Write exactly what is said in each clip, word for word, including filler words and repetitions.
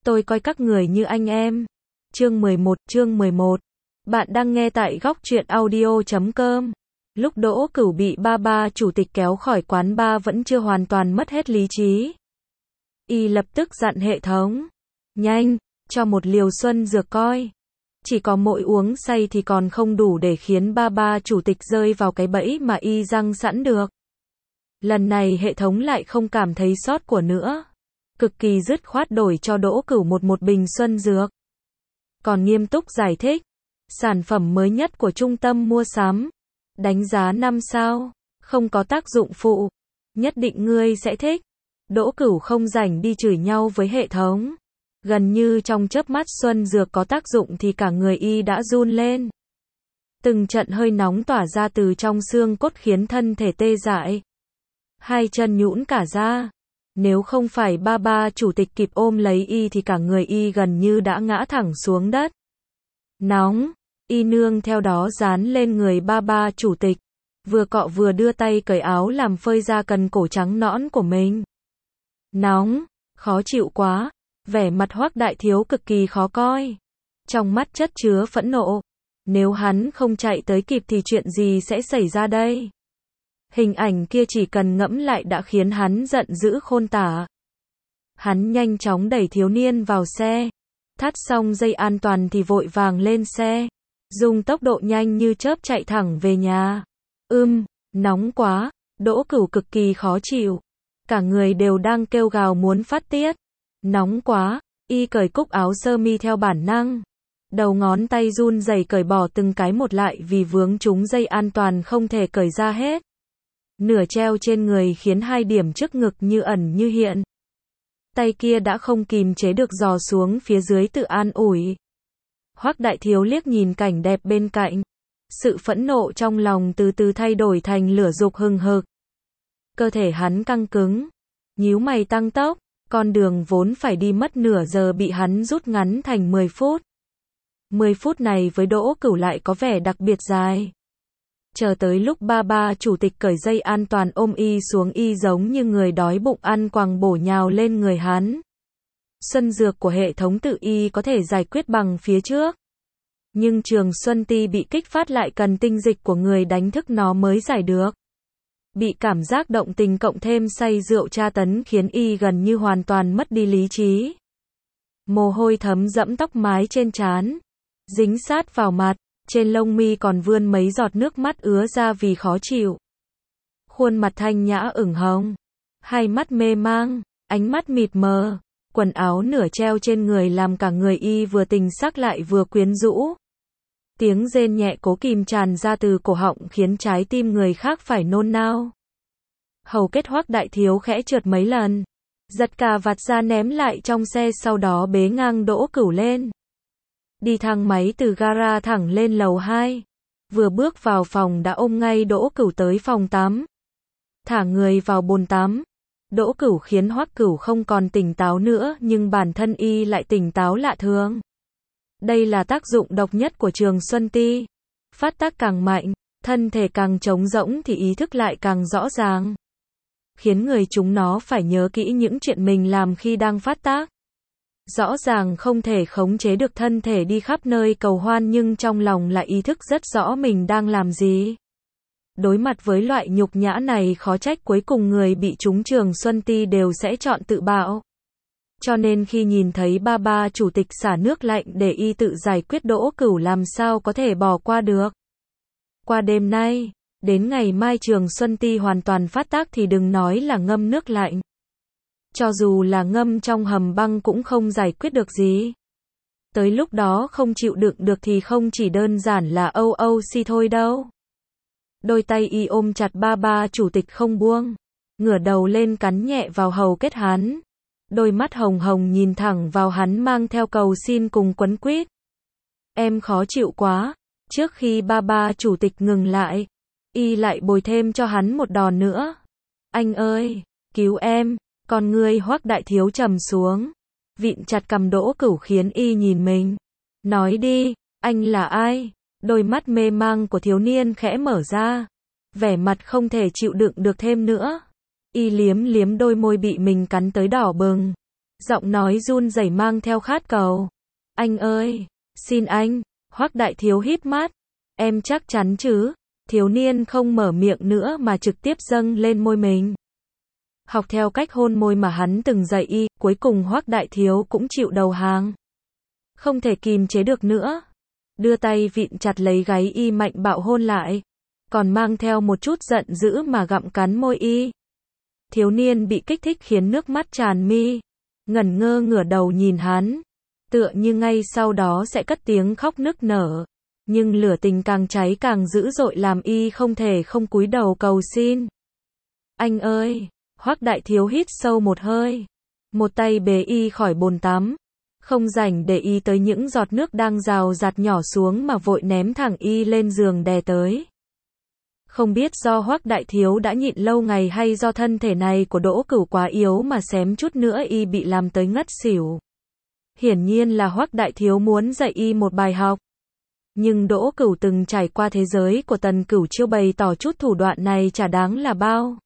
Tôi coi các người như anh em. Chương mười một, chương mười một. Bạn đang nghe tại góc truyện audio chấm com. Lúc Đỗ Cửu bị ba ba chủ tịch kéo khỏi quán bar vẫn chưa hoàn toàn mất hết lý trí. Y lập tức dặn hệ thống. Nhanh, cho một liều xuân dược coi. Chỉ có mỗi uống say thì còn không đủ để khiến ba ba chủ tịch rơi vào cái bẫy mà Y răng sẵn được. Lần này hệ thống lại không cảm thấy sót của nữa. Cực kỳ dứt khoát đổi cho Đỗ Cửu một một bình xuân dược. Còn nghiêm túc giải thích. Sản phẩm mới nhất của trung tâm mua sắm. Đánh giá năm sao. Không có tác dụng phụ. Nhất định ngươi sẽ thích. Đỗ Cửu không rảnh đi chửi nhau với hệ thống. Gần như trong chớp mắt xuân dược có tác dụng thì cả người Y đã run lên. Từng trận hơi nóng tỏa ra từ trong xương cốt khiến thân thể tê dại. Hai chân nhũn cả ra. Nếu không phải ba ba chủ tịch kịp ôm lấy Y thì cả người Y gần như đã ngã thẳng xuống đất. Nóng. Y nương theo đó dán lên người ba ba chủ tịch. Vừa cọ vừa đưa tay cởi áo làm phơi ra cần cổ trắng nõn của mình. Nóng. Khó chịu quá. Vẻ mặt Hoắc Đại Thiếu cực kỳ khó coi. Trong mắt chất chứa phẫn nộ. Nếu hắn không chạy tới kịp thì chuyện gì sẽ xảy ra đây? Hình ảnh kia chỉ cần ngẫm lại đã khiến hắn giận dữ khôn tả. Hắn nhanh chóng đẩy thiếu niên vào xe. Thắt xong dây an toàn thì vội vàng lên xe. Dùng tốc độ nhanh như chớp chạy thẳng về nhà. Ưm, nóng quá. Đỗ Cửu cực kỳ khó chịu. Cả người đều đang kêu gào muốn phát tiết. Nóng quá. Y cởi cúc áo sơ mi theo bản năng. Đầu ngón tay run rẩy cởi bỏ từng cái một lại vì vướng trúng dây an toàn không thể cởi ra hết. Nửa treo trên người khiến hai điểm trước ngực như ẩn như hiện. Tay kia đã không kìm chế được giò xuống phía dưới tự an ủi. Hoắc Đại Thiếu liếc nhìn cảnh đẹp bên cạnh. Sự phẫn nộ trong lòng từ từ thay đổi thành lửa dục hừng hực. Cơ thể hắn căng cứng. Nhíu mày tăng tốc. Con đường vốn phải đi mất nửa giờ bị hắn rút ngắn thành mười phút. mười phút này với Đỗ Cửu lại có vẻ đặc biệt dài. Chờ tới lúc ba ba chủ tịch cởi dây an toàn ôm Y xuống Y giống như người đói bụng ăn quàng bổ nhào lên người hắn. Xuân dược của hệ thống tự Y có thể giải quyết bằng phía trước. Nhưng Trường Xuân Ti bị kích phát lại cần tinh dịch của người đánh thức nó mới giải được. Bị cảm giác động tình cộng thêm say rượu tra tấn khiến Y gần như hoàn toàn mất đi lý trí. Mồ hôi thấm dẫm tóc mái trên trán. Dính sát vào mặt. Trên lông mi còn vươn mấy giọt nước mắt ứa ra vì khó chịu. Khuôn mặt thanh nhã ửng hồng. Hai mắt mê mang. Ánh mắt mịt mờ. Quần áo nửa treo trên người làm cả người Y vừa tình sắc lại vừa quyến rũ. Tiếng rên nhẹ cố kìm tràn ra từ cổ họng khiến trái tim người khác phải nôn nao. Hầu kết Hoắc Đại Thiếu khẽ trượt mấy lần. Giật cà vạt ra ném lại trong xe sau đó bế ngang Đỗ Cửu lên. Đi thang máy từ gara thẳng lên lầu hai. Vừa bước vào phòng đã ôm ngay Đỗ Cửu tới phòng tắm. Thả người vào bồn tắm. Đỗ Cửu khiến Hoắc Cửu không còn tỉnh táo nữa nhưng bản thân Y lại tỉnh táo lạ thường. Đây là tác dụng độc nhất của Trường Xuân Ti. Phát tác càng mạnh, thân thể càng trống rỗng thì ý thức lại càng rõ ràng. Khiến người chúng nó phải nhớ kỹ những chuyện mình làm khi đang phát tác. Rõ ràng không thể khống chế được thân thể đi khắp nơi cầu hoan nhưng trong lòng lại ý thức rất rõ mình đang làm gì. Đối mặt với loại nhục nhã này khó trách cuối cùng người bị trúng Trường Xuân Ti đều sẽ chọn tự bạo. Cho nên khi nhìn thấy ba ba chủ tịch xả nước lạnh để Y tự giải quyết Đỗ Cửu làm sao có thể bỏ qua được. Qua đêm nay, đến ngày mai Trường Xuân Ti hoàn toàn phát tác thì đừng nói là ngâm nước lạnh. Cho dù là ngâm trong hầm băng cũng không giải quyết được gì. Tới lúc đó không chịu đựng được thì không chỉ đơn giản là âu âu si thôi đâu. Đôi tay Y ôm chặt ba ba chủ tịch không buông. Ngửa đầu lên cắn nhẹ vào hầu kết hắn. Đôi mắt hồng hồng nhìn thẳng vào hắn mang theo cầu xin cùng quấn quýt. Em khó chịu quá. Trước khi ba ba chủ tịch ngừng lại, Y lại bồi thêm cho hắn một đòn nữa. Anh ơi, cứu em. Con ngươi Hoắc Đại Thiếu trầm xuống. Vịn chặt cằm Đỗ Cửu khiến Y nhìn mình. Nói đi, anh là ai? Đôi mắt mê mang của thiếu niên khẽ mở ra. Vẻ mặt không thể chịu đựng được thêm nữa. Y liếm liếm đôi môi bị mình cắn tới đỏ bừng. Giọng nói run rẩy mang theo khát cầu. Anh ơi, xin anh. Hoắc Đại Thiếu híp mắt. Em chắc chắn chứ? Thiếu niên không mở miệng nữa mà trực tiếp dâng lên môi mình. Học theo cách hôn môi mà hắn từng dạy y, cuối cùng Hoắc Đại Thiếu cũng chịu đầu hàng. Không thể kìm chế được nữa. Đưa tay vịn chặt lấy gáy y mạnh bạo hôn lại. Còn mang theo một chút giận dữ mà gặm cắn môi y. Thiếu niên bị kích thích khiến nước mắt tràn mi. Ngẩn ngơ ngửa đầu nhìn hắn. Tựa như ngay sau đó sẽ cất tiếng khóc nức nở. Nhưng lửa tình càng cháy càng dữ dội làm y không thể không cúi đầu cầu xin. Anh ơi! Hoắc Đại Thiếu hít sâu một hơi. Một tay bế y khỏi bồn tắm. Không rảnh để ý tới những giọt nước đang rào rạt nhỏ xuống mà vội ném thẳng y lên giường đè tới. Không biết do Hoắc Đại Thiếu đã nhịn lâu ngày hay do thân thể này của Đỗ Cửu quá yếu mà xém chút nữa y bị làm tới ngất xỉu. Hiển nhiên là Hoắc Đại Thiếu muốn dạy y một bài học. Nhưng Đỗ Cửu từng trải qua thế giới của Tần Cửu Chiêu bày tỏ chút thủ đoạn này chả đáng là bao.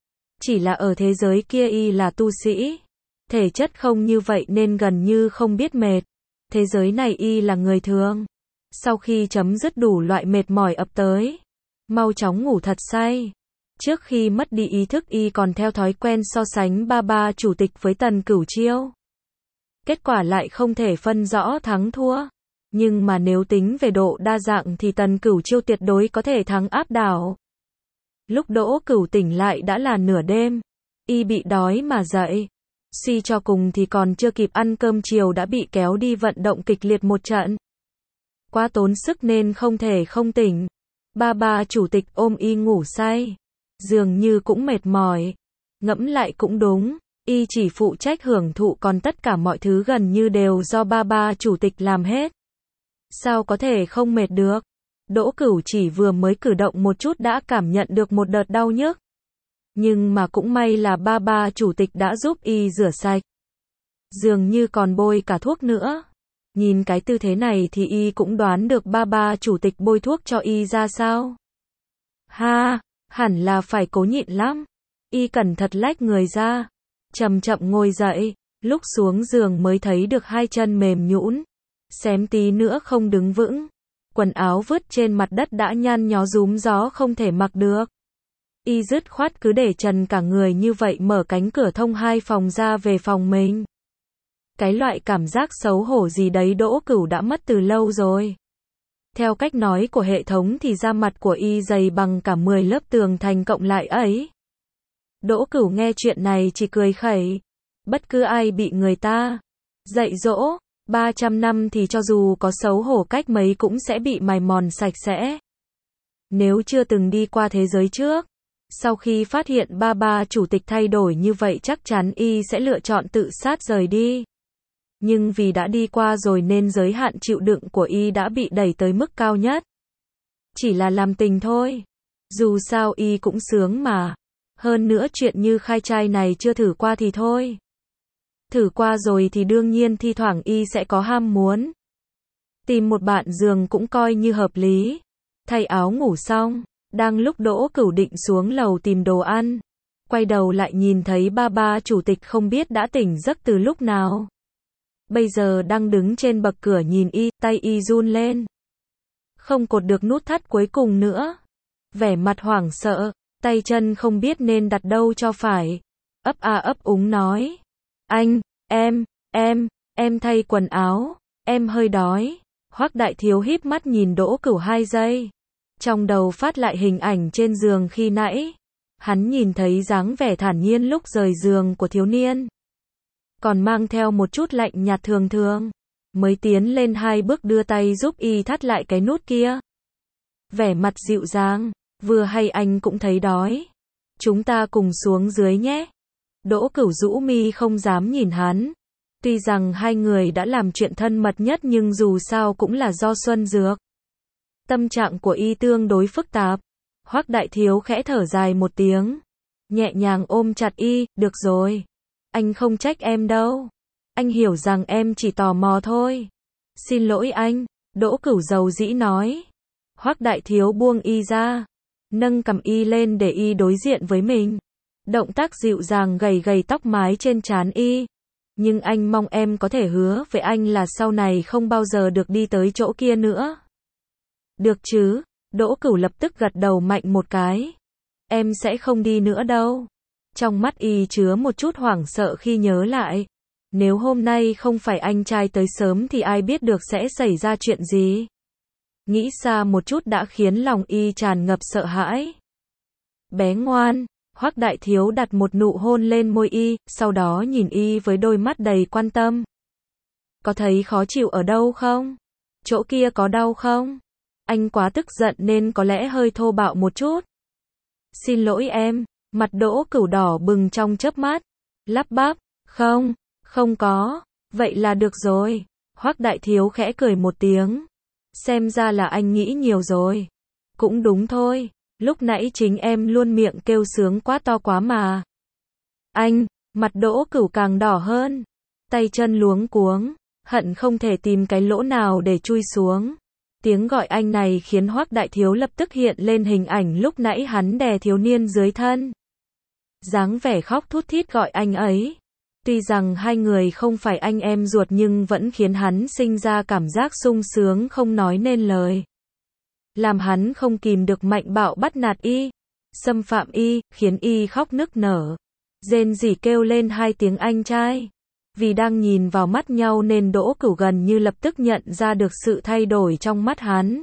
Chỉ là ở thế giới kia y là tu sĩ. Thể chất không như vậy nên gần như không biết mệt. Thế giới này y là người thường. Sau khi chấm dứt đủ loại mệt mỏi ập tới, mau chóng ngủ thật say. Trước khi mất đi ý thức y còn theo thói quen so sánh ba ba chủ tịch với Tần Cửu Chiêu. Kết quả lại không thể phân rõ thắng thua. Nhưng mà nếu tính về độ đa dạng thì Tần Cửu Chiêu tuyệt đối có thể thắng áp đảo. Lúc Đỗ Cửu tỉnh lại đã là nửa đêm. Y bị đói mà dậy. Suy cho cùng thì còn chưa kịp ăn cơm chiều đã bị kéo đi vận động kịch liệt một trận. Quá tốn sức nên không thể không tỉnh. Ba ba chủ tịch ôm y ngủ say. Dường như cũng mệt mỏi. Ngẫm lại cũng đúng. Y chỉ phụ trách hưởng thụ còn tất cả mọi thứ gần như đều do ba ba chủ tịch làm hết. Sao có thể không mệt được? Đỗ Cửu chỉ vừa mới cử động một chút đã cảm nhận được một đợt đau nhức. Nhưng mà cũng may là ba ba chủ tịch đã giúp y rửa sạch. Dường như còn bôi cả thuốc nữa. Nhìn cái tư thế này thì y cũng đoán được ba ba chủ tịch bôi thuốc cho y ra sao. Ha, hẳn là phải cố nhịn lắm. Y cẩn thận lách người ra. Chậm chậm ngồi dậy. Lúc xuống giường mới thấy được hai chân mềm nhũn. Xém tí nữa không đứng vững. Quần áo vứt trên mặt đất đã nhăn nhó rúm gió không thể mặc được. Y dứt khoát cứ để trần cả người như vậy mở cánh cửa thông hai phòng ra về phòng mình. Cái loại cảm giác xấu hổ gì đấy Đỗ Cửu đã mất từ lâu rồi. Theo cách nói của hệ thống thì da mặt của y dày bằng cả mười lớp tường thành cộng lại ấy. Đỗ Cửu nghe chuyện này chỉ cười khẩy. Bất cứ ai bị người ta dạy dỗ ba trăm năm thì cho dù có xấu hổ cách mấy cũng sẽ bị mài mòn sạch sẽ. Nếu chưa từng đi qua thế giới trước, sau khi phát hiện ba ba chủ tịch thay đổi như vậy chắc chắn y sẽ lựa chọn tự sát rời đi. Nhưng vì đã đi qua rồi nên giới hạn chịu đựng của y đã bị đẩy tới mức cao nhất. Chỉ là làm tình thôi. Dù sao y cũng sướng mà. Hơn nữa chuyện như khai trai này chưa thử qua thì thôi. Thử qua rồi thì đương nhiên thi thoảng y sẽ có ham muốn. Tìm một bạn giường cũng coi như hợp lý. Thay áo ngủ xong, đang lúc Đỗ Cửu định xuống lầu tìm đồ ăn. Quay đầu lại nhìn thấy ba ba chủ tịch không biết đã tỉnh giấc từ lúc nào. Bây giờ đang đứng trên bậc cửa nhìn y, tay y run lên. Không cột được nút thắt cuối cùng nữa. Vẻ mặt hoảng sợ, tay chân không biết nên đặt đâu cho phải. Ấp a ấp úng nói. Anh, em, em, em thay quần áo, em hơi đói. Hoắc Đại Thiếu híp mắt nhìn Đỗ Cửu hai giây. Trong đầu phát lại hình ảnh trên giường khi nãy. Hắn nhìn thấy dáng vẻ thản nhiên lúc rời giường của thiếu niên. Còn mang theo một chút lạnh nhạt thường thường. Mới tiến lên hai bước đưa tay giúp y thắt lại cái nút kia. Vẻ mặt dịu dàng, vừa hay anh cũng thấy đói. Chúng ta cùng xuống dưới nhé. Đỗ Cửu rũ mi không dám nhìn hắn. Tuy rằng hai người đã làm chuyện thân mật nhất nhưng dù sao cũng là do Xuân Dược. Tâm trạng của y tương đối phức tạp. Hoắc Đại Thiếu khẽ thở dài một tiếng. Nhẹ nhàng ôm chặt y, được rồi. Anh không trách em đâu. Anh hiểu rằng em chỉ tò mò thôi. Xin lỗi anh, Đỗ Cửu dầu dĩ nói. Hoắc Đại Thiếu buông y ra. Nâng cằm y lên để y đối diện với mình. Động tác dịu dàng gầy gầy tóc mái trên trán y. Nhưng anh mong em có thể hứa với anh là sau này không bao giờ được đi tới chỗ kia nữa. Được chứ? Đỗ Cửu lập tức gật đầu mạnh một cái. Em sẽ không đi nữa đâu. Trong mắt y chứa một chút hoảng sợ khi nhớ lại. Nếu hôm nay không phải anh trai tới sớm thì ai biết được sẽ xảy ra chuyện gì. Nghĩ xa một chút đã khiến lòng y tràn ngập sợ hãi. Bé ngoan, Hoắc Đại Thiếu đặt một nụ hôn lên môi y, sau đó nhìn y với đôi mắt đầy quan tâm. Có thấy khó chịu ở đâu không? Chỗ kia có đau không? Anh quá tức giận nên có lẽ hơi thô bạo một chút. Xin lỗi em, mặt Đỗ Cửu đỏ bừng trong chớp mắt, lắp bắp, không, không có, vậy là được rồi. Hoắc Đại Thiếu khẽ cười một tiếng. Xem ra là anh nghĩ nhiều rồi. Cũng đúng thôi, lúc nãy chính em luôn miệng kêu sướng quá to quá mà. Anh, mặt Đỗ Cửu càng đỏ hơn, tay chân luống cuống, hận không thể tìm cái lỗ nào để chui xuống. Tiếng gọi anh này khiến Hoắc Đại Thiếu lập tức hiện lên hình ảnh lúc nãy hắn đè thiếu niên dưới thân. Dáng vẻ khóc thút thít gọi anh ấy. Tuy rằng hai người không phải anh em ruột nhưng vẫn khiến hắn sinh ra cảm giác sung sướng không nói nên lời. Làm hắn không kìm được mạnh bạo bắt nạt y, xâm phạm y, khiến y khóc nức nở. Rên rỉ kêu lên hai tiếng anh trai. Vì đang nhìn vào mắt nhau nên Đỗ Cửu gần như lập tức nhận ra được sự thay đổi trong mắt hắn.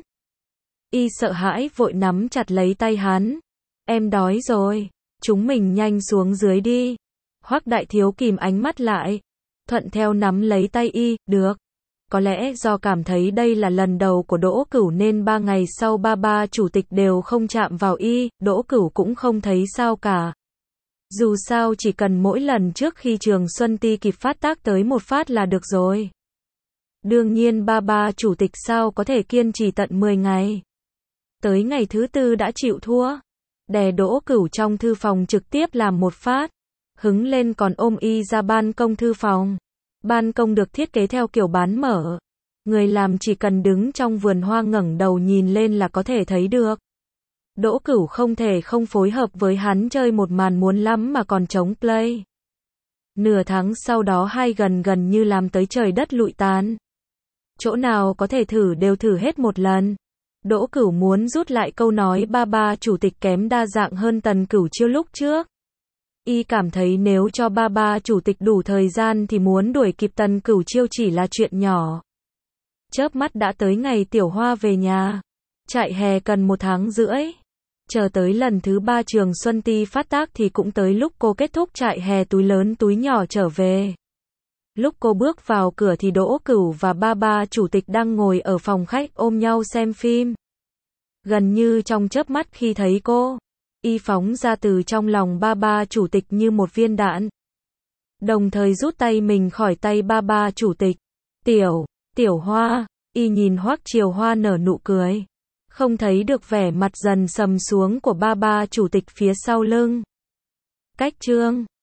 Y sợ hãi vội nắm chặt lấy tay hắn. Em đói rồi, chúng mình nhanh xuống dưới đi. Hoắc Đại Thiếu kìm ánh mắt lại, thuận theo nắm lấy tay y, được. Có lẽ do cảm thấy đây là lần đầu của Đỗ Cửu nên ba ngày sau ba ba chủ tịch đều không chạm vào y, Đỗ Cửu cũng không thấy sao cả. Dù sao chỉ cần mỗi lần trước khi Trường Xuân Ti kịp phát tác tới một phát là được rồi. Đương nhiên ba ba chủ tịch sao có thể kiên trì tận mười ngày. Tới ngày thứ tư đã chịu thua. Đè Đỗ Cửu trong thư phòng trực tiếp làm một phát. Hứng lên còn ôm y ra ban công thư phòng. Ban công được thiết kế theo kiểu bán mở. Người làm chỉ cần đứng trong vườn hoa ngẩng đầu nhìn lên là có thể thấy được. Đỗ Cửu không thể không phối hợp với hắn chơi một màn muốn lắm mà còn chống play. Nửa tháng sau đó hai gần gần như làm tới trời đất lụi tàn. Chỗ nào có thể thử đều thử hết một lần. Đỗ Cửu muốn rút lại câu nói ba ba chủ tịch kém đa dạng hơn Tần Cửu Chiêu lúc trước. Y cảm thấy nếu cho ba ba chủ tịch đủ thời gian thì muốn đuổi kịp Tần Cửu Chiêu chỉ là chuyện nhỏ. Chớp mắt đã tới ngày Tiểu Hoa về nhà. Trại hè cần một tháng rưỡi. Chờ tới lần thứ ba Trường Xuân Ti phát tác thì cũng tới lúc cô kết thúc trại hè túi lớn túi nhỏ trở về. Lúc cô bước vào cửa thì Đỗ Cửu và ba ba chủ tịch đang ngồi ở phòng khách ôm nhau xem phim. Gần như trong chớp mắt khi thấy cô, y phóng ra từ trong lòng ba ba chủ tịch như một viên đạn. Đồng thời rút tay mình khỏi tay ba ba chủ tịch. Tiểu, Tiểu Hoa, y nhìn Hoắc Triều Hoa nở nụ cười. Không thấy được vẻ mặt dần sầm xuống của ba ba chủ tịch phía sau lưng. Cách chương